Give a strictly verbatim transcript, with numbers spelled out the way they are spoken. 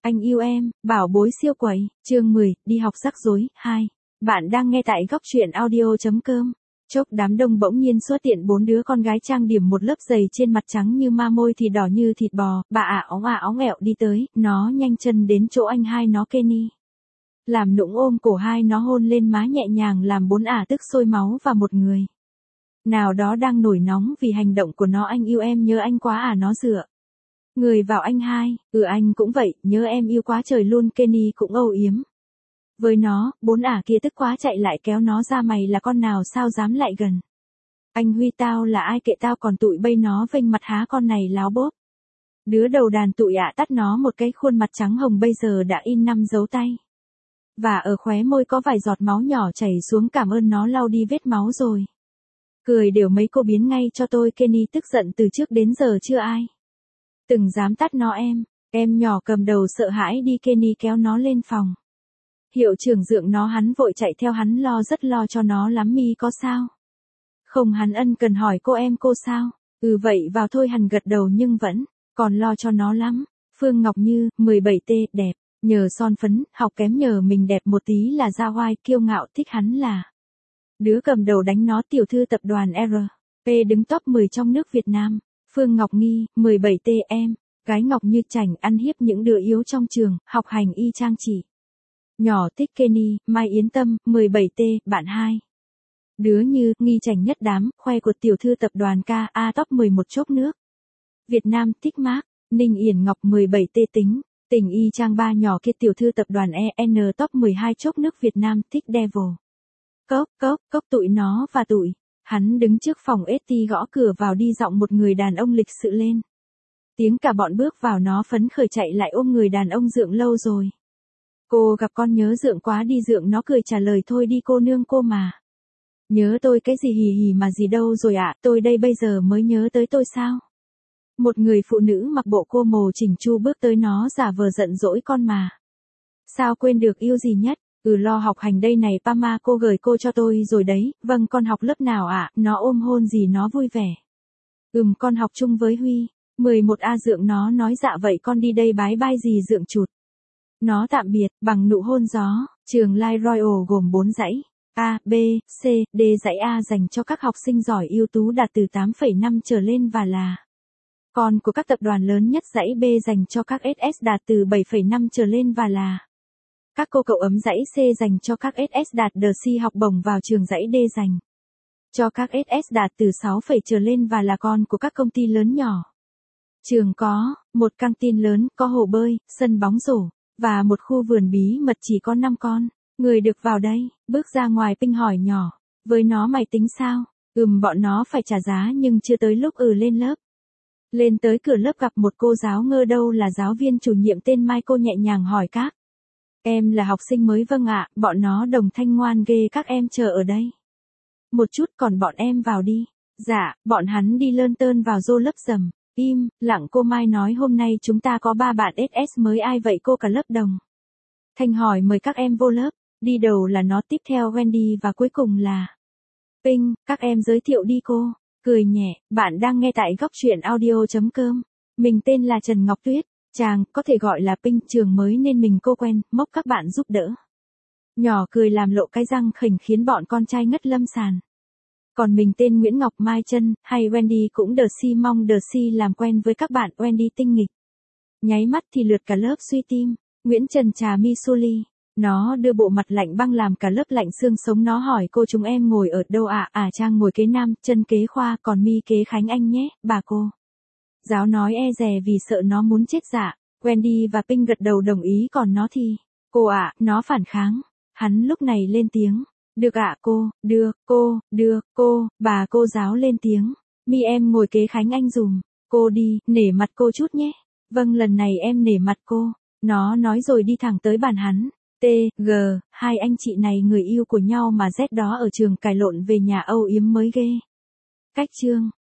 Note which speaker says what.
Speaker 1: Anh yêu em, bảo bối siêu quẩy, chương mười, đi học rắc rối, hai. Bạn đang nghe tại góc truyện audio chấm com. Chốc đám đông bỗng nhiên xuất hiện bốn đứa con gái trang điểm một lớp dày trên mặt trắng như ma, môi thì đỏ như thịt bò, bà ả óng ả óng ẹo đi tới, nó nhanh chân đến chỗ anh hai nó Kenny. Làm nũng ôm cổ hai nó hôn lên má nhẹ nhàng làm bốn ả tức sôi máu và một người nào đó đang nổi nóng vì hành động của nó. Anh yêu em, nhớ anh quá à, nó dựa người vào anh hai, ừ anh cũng vậy, nhớ em yêu quá trời luôn. Kenny cũng âu yếm với nó, bốn ả kia tức quá chạy lại kéo nó ra, mày là con nào sao dám lại gần anh Huy, tao là ai kệ tao, còn tụi bay nó vênh mặt há con này láo bốp. Đứa đầu đàn tụi ả tắt nó một cái, khuôn mặt trắng hồng bây giờ đã in năm dấu tay. Và ở khóe môi có vài giọt máu nhỏ chảy xuống, cảm ơn nó lau đi vết máu rồi. Cười đều mấy cô biến ngay cho tôi. Kenny tức giận từ trước đến giờ chưa ai từng dám tắt nó. Em, em nhỏ cầm đầu sợ hãi đi. Kenny kéo nó lên phòng. Hiệu trưởng dượng nó, hắn vội chạy theo, hắn lo rất lo cho nó lắm. Mi có sao không, hắn ân cần hỏi cô em cô sao. Ừ vậy vào thôi, hắn gật đầu nhưng vẫn còn lo cho nó lắm. Phương Ngọc Như, mười bảy T, đẹp, nhờ son phấn, học kém nhờ mình đẹp một tí là ra oai, kiêu ngạo, thích hắn là đứa cầm đầu đánh nó. Tiểu thư tập đoàn R P đứng top mười trong nước Việt Nam. Phương Ngọc Nghi, mười bảy T, em gái Ngọc Như chảnh ăn hiếp những đứa yếu trong trường, học hành y chang chị nhỏ, thích Kenny. Mai Yến Tâm, mười bảy T, bạn hai đứa Như Nghi chảnh nhất đám, khoe của tiểu thư tập đoàn K A top mười một chốc nước Việt Nam, thích Mark. Ninh Yển Ngọc, mười bảy T, tính tình y chang ba nhỏ kia. Tiểu thư tập đoàn E N top mười hai chốc nước Việt Nam, thích Devil. Cốc, cốc, cốc tụi nó và tụi hắn đứng trước phòng ét tê gõ cửa vào, đi giọng một người đàn ông lịch sự lên tiếng. Cả bọn bước vào, nó phấn khởi chạy lại ôm người đàn ông. Dượng lâu rồi cô gặp con, nhớ dượng quá đi. Dượng nó cười trả lời, thôi đi cô nương, cô mà nhớ tôi cái gì, hì hì mà gì đâu rồi ạ, à, tôi đây bây giờ mới nhớ tới tôi sao. Một người phụ nữ mặc bộ cô mồ chỉnh chu bước tới, nó giả vờ giận dỗi, con mà sao quên được, yêu gì nhất. Ừ lo học hành đây này, Pama cô gửi cô cho tôi rồi đấy. Vâng, con học lớp nào ạ? À? Nó ôm hôn gì nó vui vẻ. Ừm, con học chung với Huy. mười một A. Dượng nó nói, dạ vậy con đi đây, bái bai gì dượng chụt nó tạm biệt bằng nụ hôn gió. Trường Lai Royal gồm bốn dãy A, B, C, D. Dãy A dành cho các học sinh giỏi ưu tú đạt từ tám phẩy năm trở lên và là con của các tập đoàn lớn nhất. Dãy B dành cho các ét ét đạt từ bảy phẩy năm trở lên và là các cô cậu ấm. Dãy C dành cho các ét ét đạt đờ xê học bổng vào trường. Dãy D dành cho các ét ét đạt từ sáu phẩy trở lên và là con của các công ty lớn nhỏ. Trường có một căng tin lớn, có hồ bơi, sân bóng rổ và một khu vườn bí mật. Chỉ có năm con người được vào đây. Bước ra ngoài, Pinh hỏi nhỏ với nó, mày tính sao? Ừm, bọn nó phải trả giá nhưng chưa tới lúc. Ừ, lên lớp. Lên tới cửa lớp gặp một cô giáo ngơ, đâu là giáo viên chủ nhiệm tên Mai. Cô nhẹ nhàng hỏi, các em là học sinh mới? Vâng ạ. Bọn nó đồng thanh, ngoan ghê, các em chờ ở đây một chút còn bọn em vào đi. Dạ. Bọn hắn đi lơn tơn vào rô lớp. Rầm im lặng. Cô Mai nói, hôm nay chúng ta có ba bạn ét ét mới. Ai vậy cô? Cả lớp đồng thanh hỏi, mời các em vô lớp. Đi đầu là nó, tiếp theo Wendy và cuối cùng là Pinh. Các em giới thiệu đi cô. Cười nhẹ. Bạn đang nghe tại góc truyện audio chấm com. Mình tên là Trần Ngọc Tuyết. Chàng có thể gọi là Pinh, trường mới nên mình cô quen, mốc các bạn giúp đỡ. Nhỏ cười làm lộ cái răng khỉnh khiến bọn con trai ngất lâm sàn. Còn mình tên Nguyễn Ngọc Mai Trân, hay Wendy cũng đờ si, mong đờ si làm quen với các bạn. Wendy tinh nghịch nháy mắt thì lượt cả lớp suy tim. Nguyễn Trần trà mi Suli. Nó đưa bộ mặt lạnh băng làm cả lớp lạnh xương sống. Nó hỏi, cô chúng em ngồi ở đâu ạ? À? À Trang ngồi kế Nam, Trân kế Khoa, còn Mi kế Khánh Anh nhé, bà cô giáo nói e dè vì sợ nó muốn chết. Dạ. Wendy và Pinh gật đầu đồng ý, còn nó thì cô ạ, à, nó phản kháng. Hắn lúc này lên tiếng, được ạ à, cô, được, cô, được, cô. Bà cô giáo lên tiếng, Mi em ngồi kế Khánh Anh dùm cô đi, nể mặt cô chút nhé. Vâng, lần này em nể mặt cô. Nó nói rồi đi thẳng tới bàn hắn. T, G, hai anh chị này người yêu của nhau mà Z đó ở trường cài lộn về nhà âu yếm mới ghê. Cách chương